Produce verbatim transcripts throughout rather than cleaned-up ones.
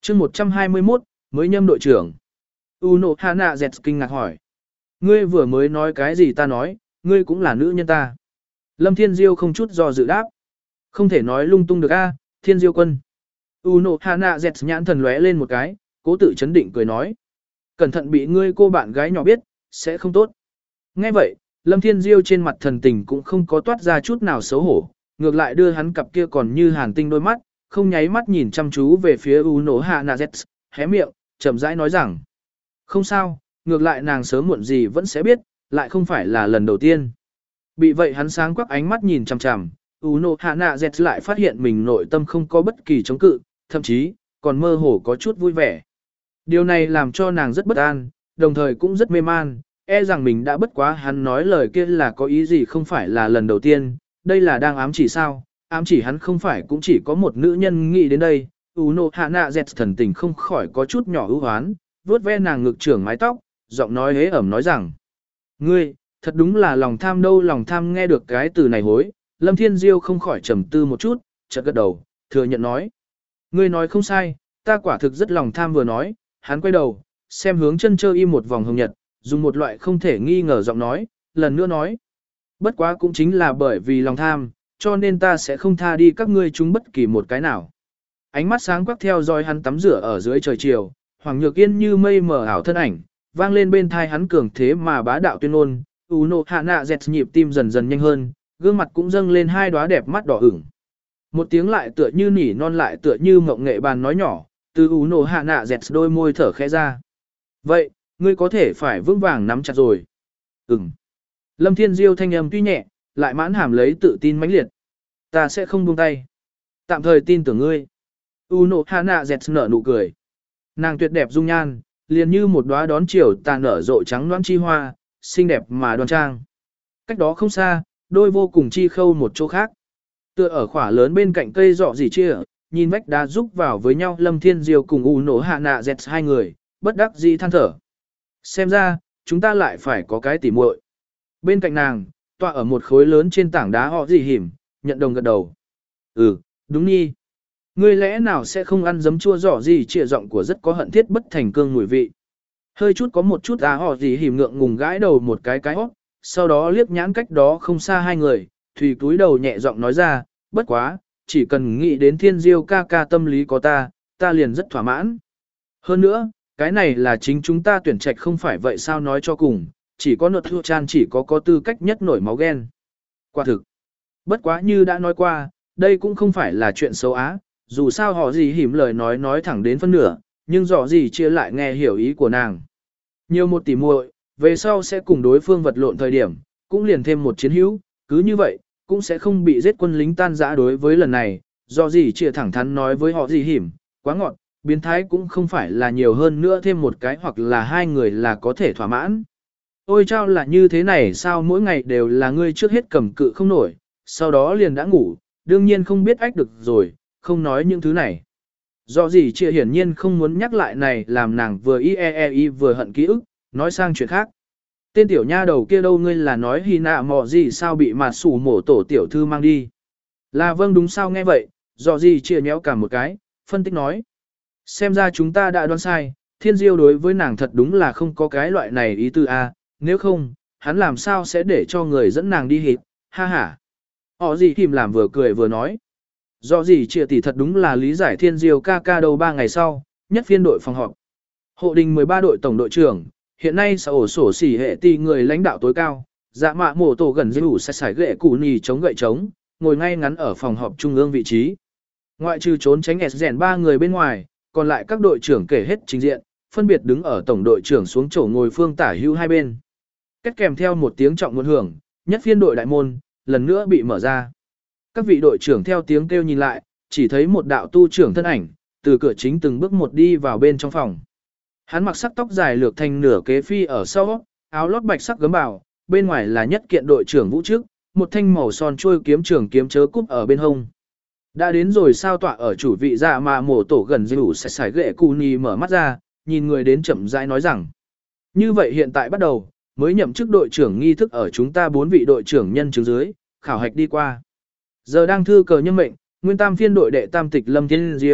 chương một trăm hai mươi mốt, mới nhâm đội trưởng. Uno Hana Zets kinh ngạc hỏi. Ngươi vừa mới nói cái gì ta nói, ngươi cũng là nữ nhân ta. Lâm Thiên Diêu không chút do dự đáp. Không thể nói lung tung được a, Thiên Diêu quân. Uno Hana Zets nhãn thần lóe lên một cái, cố tự chấn định cười nói. Cẩn thận bị ngươi cô bạn gái nhỏ biết, sẽ không tốt. Nghe vậy, Lâm Thiên Diêu trên mặt thần tình cũng không có toát ra chút nào xấu hổ, ngược lại đưa hắn cặp kia còn như hàn tinh đôi mắt, không nháy mắt nhìn chăm chú về phía Uno Hana Zets, hé miệng, chậm rãi nói rằng. Không sao, ngược lại nàng sớm muộn gì vẫn sẽ biết, lại không phải là lần đầu tiên. Bị vậy hắn sáng quắc ánh mắt nhìn chằm chằm, Uno Hana Zets lại phát hiện mình nội tâm không có bất kỳ chống cự, thậm chí, còn mơ hồ có chút vui vẻ. Điều này làm cho nàng rất bất an, đồng thời cũng rất mê man, e rằng mình đã bất quá hắn nói lời kia là có ý gì không phải là lần đầu tiên, đây là đang ám chỉ sao, ám chỉ hắn không phải cũng chỉ có một nữ nhân nghĩ đến đây. Uno Hana Zets thần tình không khỏi có chút nhỏ ưu hoán, vuốt ve nàng ngực trưởng mái tóc, giọng nói hế ẩm nói rằng. Ngươi, thật đúng là lòng tham đâu lòng tham nghe được cái từ này hối, Lâm Thiên Diêu không khỏi trầm tư một chút, chợt gật đầu, thừa nhận nói. Ngươi nói không sai, ta quả thực rất lòng tham vừa nói, hắn quay đầu, xem hướng chân chơi im một vòng hồng nhật, dùng một loại không thể nghi ngờ giọng nói, lần nữa nói. Bất quá cũng chính là bởi vì lòng tham, cho nên ta sẽ không tha đi các ngươi chúng bất kỳ một cái nào. Ánh mắt sáng quắc theo dõi hắn tắm rửa ở dưới trời chiều, Hoàng Nhược Yên như mây mờ ảo thân ảnh, vang lên bên thai hắn cường thế mà bá đạo tuyên ngôn, Uno Hana Zets nhịp tim dần dần nhanh hơn, gương mặt cũng dâng lên hai đóa đẹp mắt đỏ ửng. Một tiếng lại tựa như nỉ non lại tựa như mộng nghệ bàn nói nhỏ, từ Uno Hana Zets đôi môi thở khẽ ra. Vậy, ngươi có thể phải vững vàng nắm chặt rồi. Ừm. Lâm Thiên Diêu thanh âm tuy nhẹ, lại mãn hàm lấy tự tin mãnh liệt. Ta sẽ không buông tay. Tạm thời tin tưởng ngươi. Uno Hana Zets nở nụ cười. Nàng tuyệt đẹp dung nhan, liền như một đóa đón chiều tà nở rộ trắng loãng chi hoa, xinh đẹp mà đoan trang. Cách đó không xa, đôi vô cùng chi khâu một chỗ khác. Tựa ở khỏa lớn bên cạnh cây rọ rỉ chia, nhìn vách đá rúc vào với nhau Lâm Thiên Diêu cùng Uno Hana Zets hai người, bất đắc dĩ than thở. Xem ra, chúng ta lại phải có cái tỉ muội. Bên cạnh nàng, tọa ở một khối lớn trên tảng đá họ gì hiểm, nhận đồng gật đầu. Ừ, đúng nhi. Ngươi lẽ nào sẽ không ăn giấm chua giỏ gì trịa giọng của rất có hận thiết bất thành cương mùi vị. Hơi chút có một chút á họ gì hiểm ngượng ngùng gãi đầu một cái cái hót, sau đó liếc nhãn cách đó không xa hai người, Thùy túi đầu nhẹ giọng nói ra, bất quá, chỉ cần nghĩ đến Thiên Diêu ca ca tâm lý có ta, ta liền rất thỏa mãn. Hơn nữa, cái này là chính chúng ta tuyển trạch không phải vậy sao nói cho cùng, chỉ có nột thua chan chỉ có có tư cách nhất nổi máu ghen. Quả thực, bất quá như đã nói qua, đây cũng không phải là chuyện xấu á, dù sao họ gì hiểm lời nói nói thẳng đến phân nửa, nhưng rõ gì chia lại nghe hiểu ý của nàng. Nhiều một tỉ muội, về sau sẽ cùng đối phương vật lộn thời điểm, cũng liền thêm một chiến hữu, cứ như vậy, cũng sẽ không bị giết quân lính tan rã đối với lần này, do gì chia thẳng thắn nói với họ gì hiểm, quá ngọt, biến thái cũng không phải là nhiều hơn nữa thêm một cái hoặc là hai người là có thể thỏa mãn. Ôi chao là như thế này sao mỗi ngày đều là ngươi trước hết cầm cự không nổi, sau đó liền đã ngủ, đương nhiên không biết ách được rồi, không nói những thứ này. Do gì chia hiển nhiên không muốn nhắc lại này làm nàng vừa y e e y vừa hận ký ức, nói sang chuyện khác. Tên tiểu nha đầu kia đâu ngươi là nói hy nạ mò gì sao bị mà sủ mổ tổ tiểu thư mang đi. Là vâng đúng sao nghe vậy, do gì chia nhéo cả một cái, phân tích nói. Xem ra chúng ta đã đoán sai, Thiên Diêu đối với nàng thật đúng là không có cái loại này ý tư a, nếu không, hắn làm sao sẽ để cho người dẫn nàng đi hít, ha ha. Họ gì kìm làm vừa cười vừa nói. Do gì chia tỷ thật đúng là lý giải Thiên Diêu ca ca đầu ba ngày sau, nhất phiên đội phòng họp. Hộ đình mười ba đội tổng đội trưởng, hiện nay sở ổ sổ xỉ hệ tỷ người lãnh đạo tối cao, dạ mạ mổ tổ gần dư đủ sẽ xài gệ củ nì chống gậy chống, ngồi ngay ngắn ở phòng họp trung ương vị trí. Ngoại trừ trốn tránh S rèn ba người bên ngoài, còn lại các đội trưởng kể hết trình diện, phân biệt đứng ở tổng đội trưởng xuống chỗ ngồi phương tả hữu hai bên. Kết kèm theo một tiếng trọng một hưởng, nhất phiên đội đại môn, lần nữa bị mở ra. Các vị đội trưởng theo tiếng kêu nhìn lại, chỉ thấy một đạo tu trưởng thân ảnh, từ cửa chính từng bước một đi vào bên trong phòng. Hắn mặc sắc tóc dài lược thành nửa kế phi ở sau, áo lót bạch sắc gấm bào, bên ngoài là nhất kiện đội trưởng vũ trước, một thanh màu son trôi kiếm trường kiếm chớ cúp ở bên hông. Đã đến rồi sao tọa ở chủ vị dạ mà mổ tổ gần dư sẽ xài ghệ cù nì mở mắt ra, nhìn người đến chậm rãi nói rằng. Như vậy hiện tại bắt đầu, mới nhậm chức đội trưởng nghi thức ở chúng ta bốn vị đội trưởng nhân chứng dưới, khảo hạch đi qua. Giờ đang thư cờ nhân mệnh, nguyên tam phiên đội đệ tam tịch Lâm Thiên Diêu,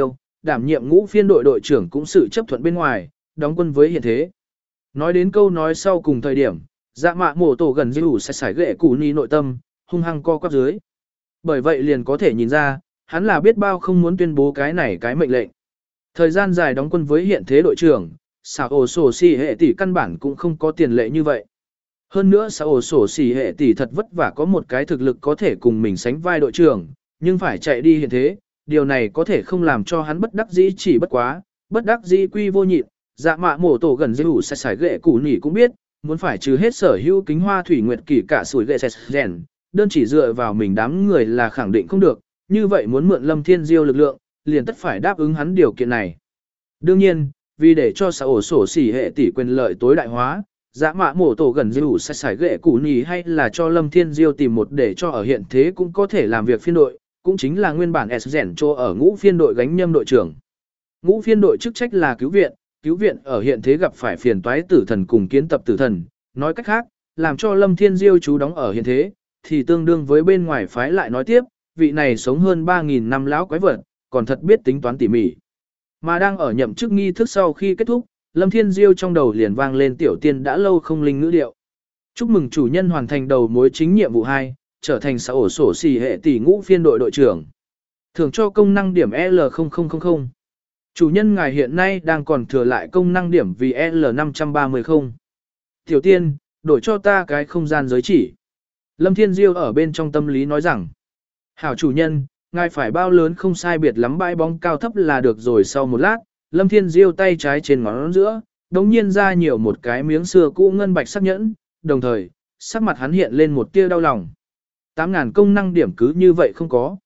đảm nhiệm ngũ phiên đội đội trưởng cũng sự chấp thuận bên ngoài, đóng quân với hiện thế. Nói đến câu nói sau cùng thời điểm, dạ mạ mổ tổ gần dư sẽ sải ghệ củ ni nội tâm, hung hăng co quắp dưới. Bởi vậy liền có thể nhìn ra, hắn là biết bao không muốn tuyên bố cái này cái mệnh lệnh. Thời gian dài đóng quân với hiện thế đội trưởng, xảo ổ sổ xì hệ tỷ căn bản cũng không có tiền lệ như vậy. Hơn nữa xảo ổ sổ xì hệ tỷ thật vất vả có một cái thực lực có thể cùng mình sánh vai đội trưởng, nhưng phải chạy đi hiện thế, điều này có thể không làm cho hắn bất đắc dĩ chỉ bất quá, bất đắc dĩ quy vô nhịn, dạ mạ mổ tổ gần dư sẽ sải ghệ củ nỉ cũng biết, muốn phải trừ hết sở hữu kính hoa thủy nguyệt kỷ cả sủi ghệ rèn, đơn chỉ dựa vào mình đám người là khẳng định không được, như vậy muốn mượn Lâm Thiên Diêu lực lượng, liền tất phải đáp ứng hắn điều kiện này. Đương nhiên, vì để cho xã ổ sổ xỉ hệ tỷ quyền lợi tối đại hóa, dạ mạ mổ tổ gần dư sẽ sải ghệ củ nỉ hay là cho Lâm Thiên Diêu tìm một để cho ở hiện thế cũng có thể làm việc phiên đội, cũng chính là nguyên bản S rèn cho ở ngũ phiên đội gánh nhâm đội trưởng. Ngũ phiên đội chức trách là cứu viện, cứu viện ở hiện thế gặp phải phiền toái tử thần cùng kiến tập tử thần, nói cách khác, làm cho Lâm Thiên Diêu chú đóng ở hiện thế, thì tương đương với bên ngoài phái lại nói tiếp, vị này sống hơn ba nghìn năm lão quái vật, còn thật biết tính toán tỉ mỉ. Mà đang ở nhậm chức nghi thức sau khi kết thúc, Lâm Thiên Diêu trong đầu liền vang lên tiểu tiên đã lâu không linh ngữ điệu. Chúc mừng chủ nhân hoàn thành đầu mối chính nhiệm vụ hai, trở thành xã ổ sổ xì hệ tỷ ngũ phiên đội đội trưởng. Thưởng cho công năng điểm L không không không không. Chủ nhân ngài hiện nay đang còn thừa lại công năng điểm vì L năm trăm ba mươi không. Tiểu tiên, đổi cho ta cái không gian giới chỉ. Lâm Thiên Diêu ở bên trong tâm lý nói rằng, hảo chủ nhân, ngài phải bao lớn không sai biệt lắm bãi bóng cao thấp là được rồi. Sau một lát, Lâm Thiên Diêu tay trái trên ngón giữa, đống nhiên ra nhiều một cái miếng xưa cũ ngân bạch sắc nhẫn, đồng thời, sắc mặt hắn hiện lên một tia đau lòng. tám ngàn công năng điểm cứ như vậy không có.